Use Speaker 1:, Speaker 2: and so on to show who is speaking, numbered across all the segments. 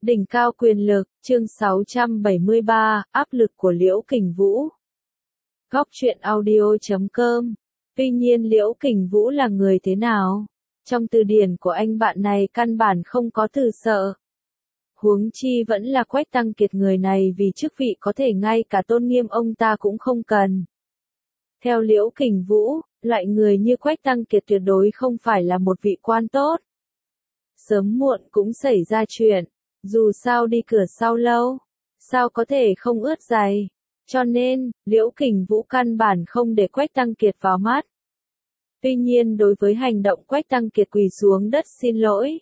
Speaker 1: Đỉnh cao quyền lực, chương 673, áp lực của Liễu Kình Vũ. Góc truyện audio.com. Tuy nhiên Liễu Kình Vũ là người thế nào? Trong từ điển của anh bạn này căn bản không có từ sợ. Huống chi vẫn là Quách Tăng Kiệt, người này vì chức vị có thể ngay cả tôn nghiêm ông ta cũng không cần. Theo Liễu Kình Vũ, loại người như Quách Tăng Kiệt tuyệt đối không phải là một vị quan tốt. Sớm muộn cũng xảy ra chuyện, dù sao đi cửa sau lâu, sao có thể không ướt giày. Cho nên, Liễu Kình Vũ căn bản không để Quách Tăng Kiệt vào mắt. Tuy nhiên đối với hành động Quách Tăng Kiệt quỳ xuống đất xin lỗi,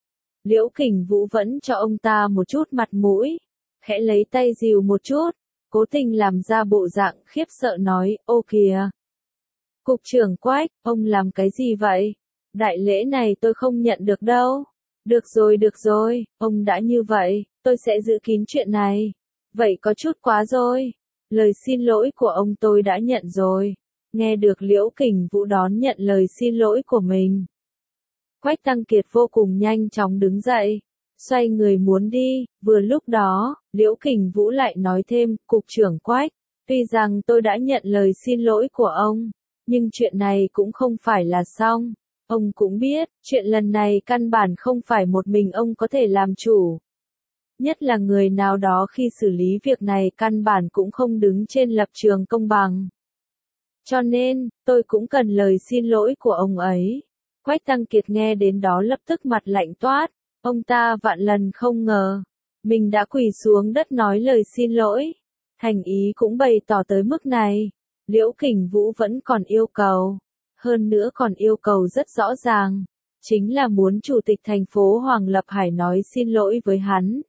Speaker 1: Liễu Kình Vũ vẫn cho ông ta một chút mặt mũi, khẽ lấy tay dìu một chút, cố tình làm ra bộ dạng khiếp sợ nói, ô kìa. Cục trưởng Quách, ông làm cái gì vậy? Đại lễ này tôi không nhận được đâu. Được rồi, ông đã như vậy, tôi sẽ giữ kín chuyện này. Vậy có chút quá rồi. Lời xin lỗi của ông tôi đã nhận rồi. Nghe được Liễu Kình Vũ đón nhận lời xin lỗi của mình, Quách Tăng Kiệt vô cùng nhanh chóng đứng dậy, xoay người muốn đi. Vừa lúc đó, Liễu Kình Vũ lại nói thêm, Cục trưởng Quách, tuy rằng tôi đã nhận lời xin lỗi của ông, nhưng chuyện này cũng không phải là xong. Ông cũng biết, chuyện lần này căn bản không phải một mình ông có thể làm chủ. Nhất là người nào đó khi xử lý việc này căn bản cũng không đứng trên lập trường công bằng. Cho nên, tôi cũng cần lời xin lỗi của ông ấy. Quách Tăng Kiệt nghe đến đó lập tức mặt lạnh toát. Ông ta vạn lần không ngờ, mình đã quỳ xuống đất nói lời xin lỗi. Thành ý cũng bày tỏ tới mức này. Liễu Kình Vũ vẫn còn yêu cầu. Hơn nữa còn yêu cầu rất rõ ràng, chính là muốn Chủ tịch thành phố Hoàng Lập Hải nói xin lỗi với hắn.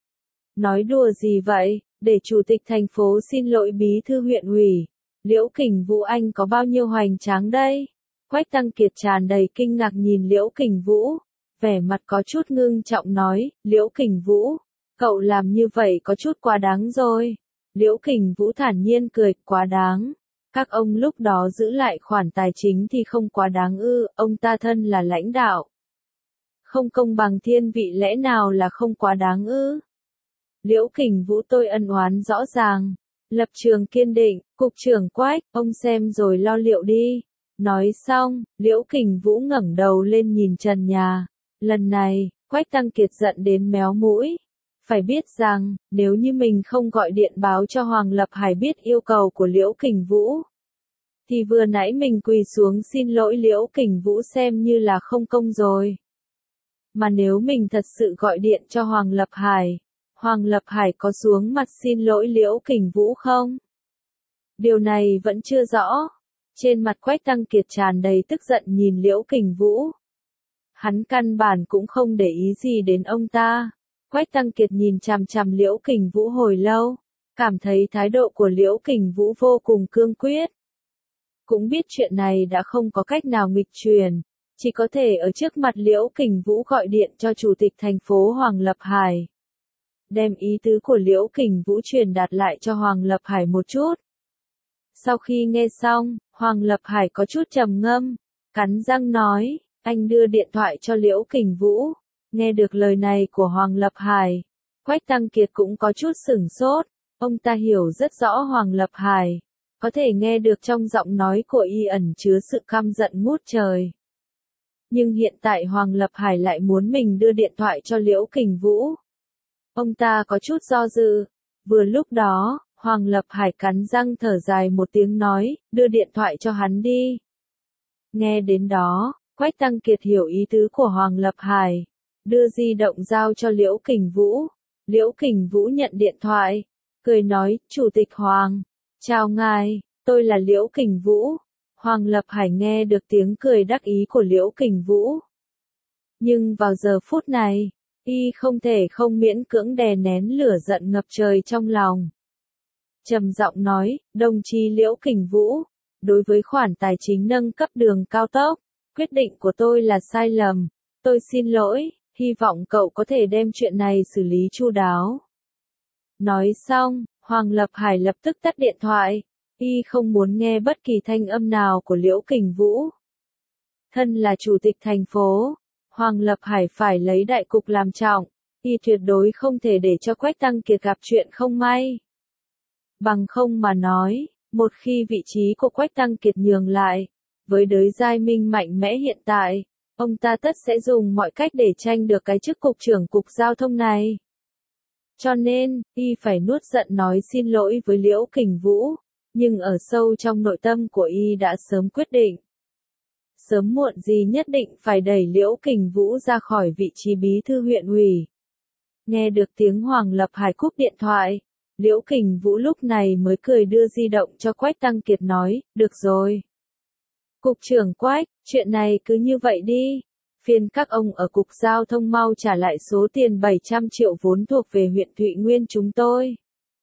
Speaker 1: Nói đùa gì vậy, để Chủ tịch thành phố xin lỗi bí thư huyện ủy, Liễu Kình Vũ anh có bao nhiêu hoành tráng đây? Quách Tăng Kiệt tràn đầy kinh ngạc nhìn Liễu Kình Vũ, vẻ mặt có chút ngưng trọng nói, Liễu Kình Vũ, cậu làm như vậy có chút quá đáng rồi. Liễu Kình Vũ thản nhiên cười, quá đáng. Các ông lúc đó giữ lại khoản tài chính thì không quá đáng ư, ông ta thân là lãnh đạo. Không công bằng thiên vị lẽ nào là không quá đáng ư? Liễu Kình Vũ tôi ân oán rõ ràng, lập trường kiên định, Cục trưởng Quách, ông xem rồi lo liệu đi. Nói xong, Liễu Kình Vũ ngẩng đầu lên nhìn trần nhà. Lần này, Quách Tăng Kiệt giận đến méo mũi. Phải biết rằng, nếu như mình không gọi điện báo cho Hoàng Lập Hải biết yêu cầu của Liễu Kình Vũ, thì vừa nãy mình quỳ xuống xin lỗi Liễu Kình Vũ xem như là không công rồi. Mà nếu mình thật sự gọi điện cho Hoàng Lập Hải có xuống mặt xin lỗi Liễu Kình Vũ không? Điều này vẫn chưa rõ. Trên mặt Quách Tăng Kiệt tràn đầy tức giận nhìn Liễu Kình Vũ. Hắn căn bản cũng không để ý gì đến ông ta. Quách Tăng Kiệt nhìn chằm chằm Liễu Kình Vũ hồi lâu, cảm thấy thái độ của Liễu Kình Vũ vô cùng cương quyết. Cũng biết chuyện này đã không có cách nào nghịch truyền, chỉ có thể ở trước mặt Liễu Kình Vũ gọi điện cho Chủ tịch thành phố Hoàng Lập Hải. Đem ý tứ của Liễu Kình Vũ truyền đạt lại cho Hoàng Lập Hải một chút. Sau khi nghe xong, Hoàng Lập Hải có chút trầm ngâm, cắn răng nói, anh đưa điện thoại cho Liễu Kình Vũ. Nghe được lời này của Hoàng Lập Hải, Quách Tăng Kiệt cũng có chút sửng sốt. Ông ta hiểu rất rõ Hoàng Lập Hải, có thể nghe được trong giọng nói của y ẩn chứa sự căm giận ngút trời. Nhưng hiện tại Hoàng Lập Hải lại muốn mình đưa điện thoại cho Liễu Kình Vũ. Ông ta có chút do dự. Vừa lúc đó, Hoàng Lập Hải cắn răng thở dài một tiếng nói, đưa điện thoại cho hắn đi. Nghe đến đó, Quách Tăng Kiệt hiểu ý tứ của Hoàng Lập Hải. Đưa di động giao cho Liễu Kình Vũ. Liễu Kình Vũ nhận điện thoại, cười nói, Chủ tịch Hoàng, chào ngài, tôi là Liễu Kình Vũ. Hoàng Lập Hải nghe được tiếng cười đắc ý của Liễu Kình Vũ. Nhưng vào giờ phút này, y không thể không miễn cưỡng đè nén lửa giận ngập trời trong lòng. Trầm giọng nói, đồng chí Liễu Kình Vũ, đối với khoản tài chính nâng cấp đường cao tốc, quyết định của tôi là sai lầm, tôi xin lỗi. Hy vọng cậu có thể đem chuyện này xử lý chu đáo. Nói xong, Hoàng Lập Hải lập tức tắt điện thoại. Y không muốn nghe bất kỳ thanh âm nào của Liễu Kình Vũ. Thân là Chủ tịch thành phố, Hoàng Lập Hải phải lấy đại cục làm trọng. Y tuyệt đối không thể để cho Quách Tăng Kiệt gặp chuyện không may. Bằng không mà nói, một khi vị trí của Quách Tăng Kiệt nhường lại, với đới giai minh mạnh mẽ hiện tại, ông ta tất sẽ dùng mọi cách để tranh được cái chức cục trưởng cục giao thông này. Cho nên, y phải nuốt giận nói xin lỗi với Liễu Kình Vũ, nhưng ở sâu trong nội tâm của y đã sớm quyết định. Sớm muộn gì nhất định phải đẩy Liễu Kình Vũ ra khỏi vị trí bí thư huyện ủy. Nghe được tiếng Hoàng Lập Hải cúp điện thoại, Liễu Kình Vũ lúc này mới cười đưa di động cho Quách Tăng Kiệt nói, được rồi. Cục trưởng Quách, chuyện này cứ như vậy đi. Phiên các ông ở Cục Giao thông mau trả lại số tiền 700 triệu vốn thuộc về huyện Thụy Nguyên chúng tôi.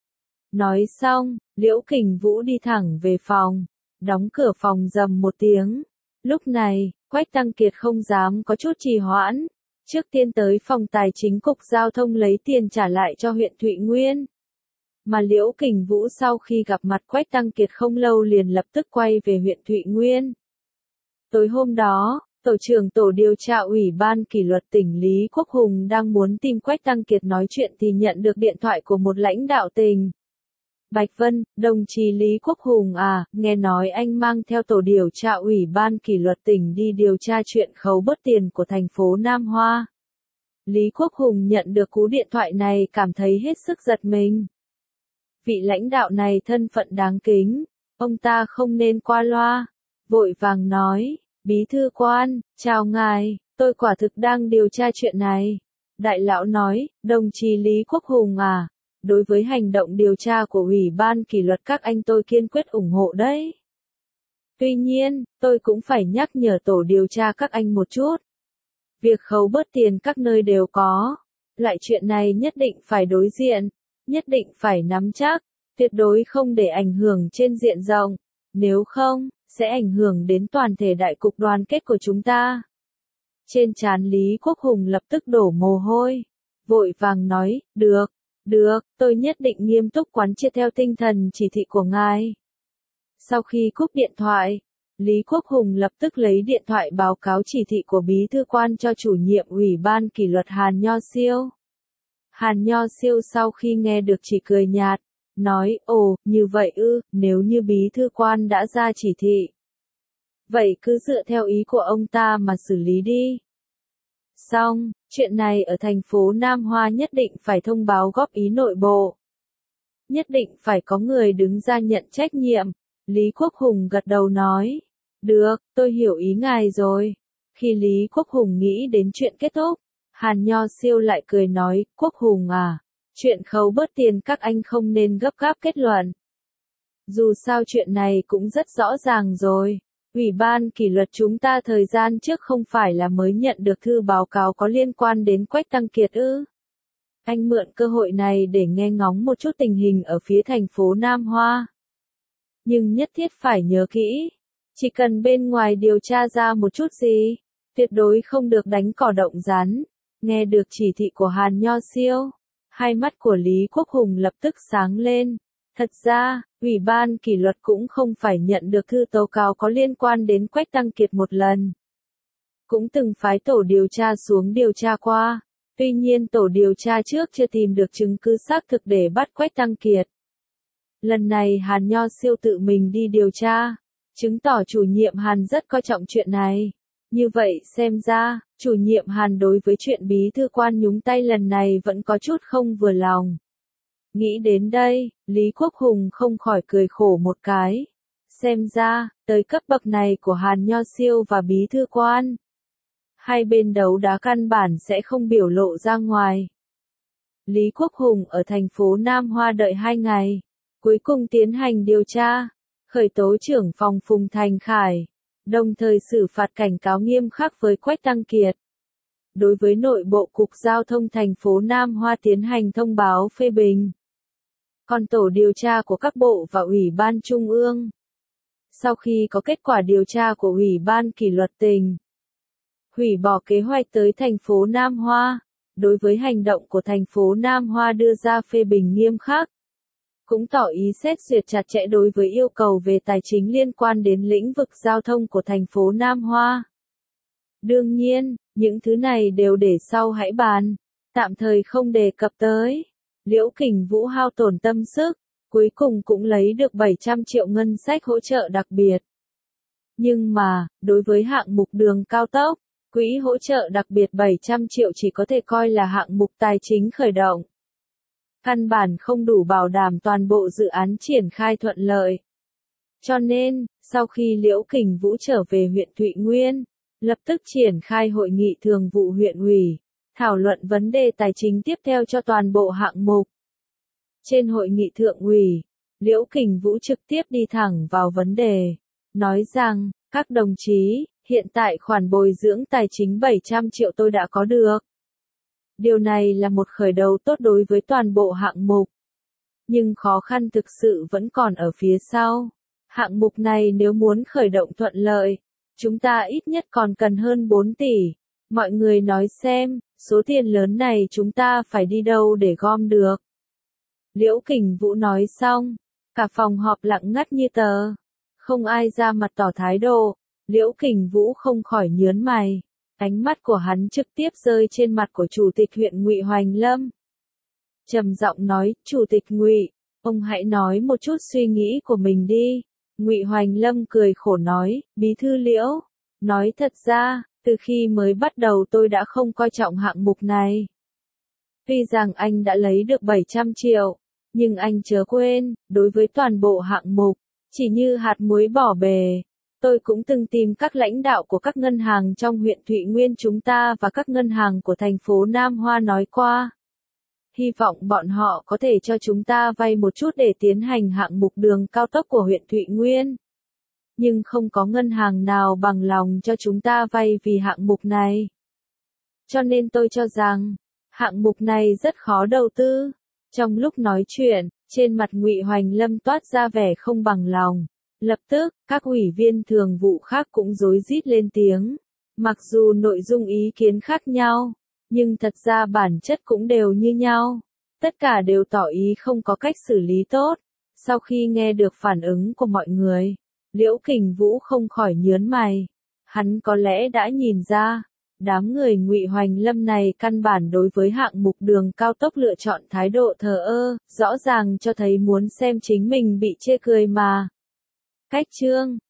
Speaker 1: Nói xong, Liễu Kình Vũ đi thẳng về phòng, đóng cửa phòng rầm một tiếng. Lúc này, Quách Tăng Kiệt không dám có chút trì hoãn. Trước tiên tới phòng tài chính Cục Giao thông lấy tiền trả lại cho huyện Thụy Nguyên. Mà Liễu Kình Vũ sau khi gặp mặt Quách Tăng Kiệt không lâu liền lập tức quay về huyện Thụy Nguyên. Tối hôm đó, Tổ trưởng Tổ điều tra Ủy ban kỷ luật tỉnh Lý Quốc Hùng đang muốn tìm Quách Tăng Kiệt nói chuyện thì nhận được điện thoại của một lãnh đạo tỉnh. Bạch Vân, đồng chí Lý Quốc Hùng à, nghe nói anh mang theo Tổ điều tra Ủy ban kỷ luật tỉnh đi điều tra chuyện khấu bớt tiền của thành phố Nam Hoa. Lý Quốc Hùng nhận được cú điện thoại này cảm thấy hết sức giật mình. Vị lãnh đạo này thân phận đáng kính, ông ta không nên qua loa, vội vàng nói, bí thư quan, chào ngài, tôi quả thực đang điều tra chuyện này. Đại lão nói, đồng chí Lý Quốc Hùng à, đối với hành động điều tra của Ủy ban kỷ luật các anh tôi kiên quyết ủng hộ đấy. Tuy nhiên, tôi cũng phải nhắc nhở tổ điều tra các anh một chút. Việc khấu bớt tiền các nơi đều có, lại chuyện này nhất định phải đối diện, nhất định phải nắm chắc, tuyệt đối không để ảnh hưởng trên diện rộng, nếu không, sẽ ảnh hưởng đến toàn thể đại cục đoàn kết của chúng ta. Trên trán Lý Quốc Hùng lập tức đổ mồ hôi, vội vàng nói, được, tôi nhất định nghiêm túc quán triệt theo tinh thần chỉ thị của ngài. Sau khi cúp điện thoại, Lý Quốc Hùng lập tức lấy điện thoại báo cáo chỉ thị của bí thư quan cho chủ nhiệm Ủy ban kỷ luật Hàn Nho Siêu. Hàn Nho Siêu sau khi nghe được chỉ cười nhạt, nói, ồ, như vậy ư, nếu như bí thư quan đã ra chỉ thị. Vậy cứ dựa theo ý của ông ta mà xử lý đi. Xong, chuyện này ở thành phố Nam Hoa nhất định phải thông báo góp ý nội bộ. Nhất định phải có người đứng ra nhận trách nhiệm. Lý Quốc Hùng gật đầu nói, được, tôi hiểu ý ngài rồi. Khi Lý Quốc Hùng nghĩ đến chuyện kết thúc, Hàn Nho Siêu lại cười nói, Quốc Hùng à, chuyện khấu bớt tiền các anh không nên gấp gáp kết luận. Dù sao chuyện này cũng rất rõ ràng rồi. Ủy ban kỷ luật chúng ta thời gian trước không phải là mới nhận được thư báo cáo có liên quan đến Quách Tăng Kiệt ư. Anh mượn cơ hội này để nghe ngóng một chút tình hình ở phía thành phố Nam Hoa. Nhưng nhất thiết phải nhớ kỹ, chỉ cần bên ngoài điều tra ra một chút gì, tuyệt đối không được đánh cỏ động rắn. Nghe được chỉ thị của Hàn Nho Siêu, hai mắt của Lý Quốc Hùng lập tức sáng lên. Thật ra, Ủy ban kỷ luật cũng không phải nhận được thư tố cáo có liên quan đến Quách Tăng Kiệt một lần. Cũng từng phái tổ điều tra xuống điều tra qua, tuy nhiên tổ điều tra trước chưa tìm được chứng cứ xác thực để bắt Quách Tăng Kiệt. Lần này Hàn Nho Siêu tự mình đi điều tra, chứng tỏ chủ nhiệm Hàn rất coi trọng chuyện này. Như vậy xem ra, chủ nhiệm Hàn đối với chuyện bí thư quan nhúng tay lần này vẫn có chút không vừa lòng. Nghĩ đến đây, Lý Quốc Hùng không khỏi cười khổ một cái. Xem ra, tới cấp bậc này của Hàn Nho Siêu và bí thư quan, hai bên đấu đá căn bản sẽ không biểu lộ ra ngoài. Lý Quốc Hùng ở thành phố Nam Hoa đợi 2 ngày, cuối cùng tiến hành điều tra, khởi tố trưởng phòng Phùng Thành Khải, đồng thời xử phạt cảnh cáo nghiêm khắc với Quách Tăng Kiệt. Đối với nội bộ Cục Giao thông thành phố Nam Hoa tiến hành thông báo phê bình. Còn tổ điều tra của các bộ và Ủy ban Trung ương, sau khi có kết quả điều tra của Ủy ban kỷ luật tỉnh, hủy bỏ kế hoạch tới thành phố Nam Hoa, đối với hành động của thành phố Nam Hoa đưa ra phê bình nghiêm khắc. Cũng tỏ ý xét duyệt chặt chẽ đối với yêu cầu về tài chính liên quan đến lĩnh vực giao thông của thành phố Nam Hoa. Đương nhiên, những thứ này đều để sau hãy bàn. tạm thời không đề cập tới. Liễu Kình Vũ hao tổn tâm sức, cuối cùng cũng lấy được 700 triệu ngân sách hỗ trợ đặc biệt. Nhưng mà, đối với hạng mục đường cao tốc, quỹ hỗ trợ đặc biệt 700 triệu chỉ có thể coi là hạng mục tài chính khởi động. Căn bản không đủ bảo đảm toàn bộ dự án triển khai thuận lợi. Cho nên, sau khi Liễu Kình Vũ trở về huyện Thụy Nguyên, lập tức triển khai hội nghị thường vụ huyện ủy, thảo luận vấn đề tài chính tiếp theo cho toàn bộ hạng mục. Trên hội nghị thượng ủy, Liễu Kình Vũ trực tiếp đi thẳng vào vấn đề, nói rằng, các đồng chí, hiện tại khoản bồi dưỡng tài chính 700 triệu tôi đã có được. Điều này là một khởi đầu tốt đối với toàn bộ hạng mục. Nhưng khó khăn thực sự vẫn còn ở phía sau. Hạng mục này nếu muốn khởi động thuận lợi, chúng ta ít nhất còn cần hơn 4 tỷ. Mọi người nói xem, số tiền lớn này chúng ta phải đi đâu để gom được. Liễu Kình Vũ nói xong, cả phòng họp lặng ngắt như tờ. Không ai ra mặt tỏ thái độ, Liễu Kình Vũ không khỏi nhướng mày. Ánh mắt của hắn trực tiếp rơi trên mặt của Chủ tịch huyện Ngụy Hoành Lâm. Trầm giọng nói, Chủ tịch Ngụy, ông hãy nói một chút suy nghĩ của mình đi. Ngụy Hoành Lâm cười khổ nói, Bí thư Liễu, nói thật ra, từ khi mới bắt đầu tôi đã không coi trọng hạng mục này. Tuy rằng anh đã lấy được 700 triệu, nhưng anh chớ quên, đối với toàn bộ hạng mục, chỉ như hạt muối bỏ bề. Tôi cũng từng tìm các lãnh đạo của các ngân hàng trong huyện Thụy Nguyên chúng ta và các ngân hàng của thành phố Nam Hoa nói qua. Hy vọng bọn họ có thể cho chúng ta vay một chút để tiến hành hạng mục đường cao tốc của huyện Thụy Nguyên. Nhưng không có ngân hàng nào bằng lòng cho chúng ta vay vì hạng mục này. Cho nên tôi cho rằng, hạng mục này rất khó đầu tư. Trong lúc nói chuyện, trên mặt Ngụy Hoành Lâm toát ra vẻ không bằng lòng. Lập tức, các ủy viên thường vụ khác cũng rối rít lên tiếng. Mặc dù nội dung ý kiến khác nhau, nhưng thật ra bản chất cũng đều như nhau. Tất cả đều tỏ ý không có cách xử lý tốt. Sau khi nghe được phản ứng của mọi người, Liễu Kình Vũ không khỏi nhướng mày. Hắn có lẽ đã nhìn ra, đám người Ngụy Hoành Lâm này căn bản đối với hạng mục đường cao tốc lựa chọn thái độ thờ ơ, rõ ràng cho thấy muốn xem chính mình bị chê cười mà. Cách chương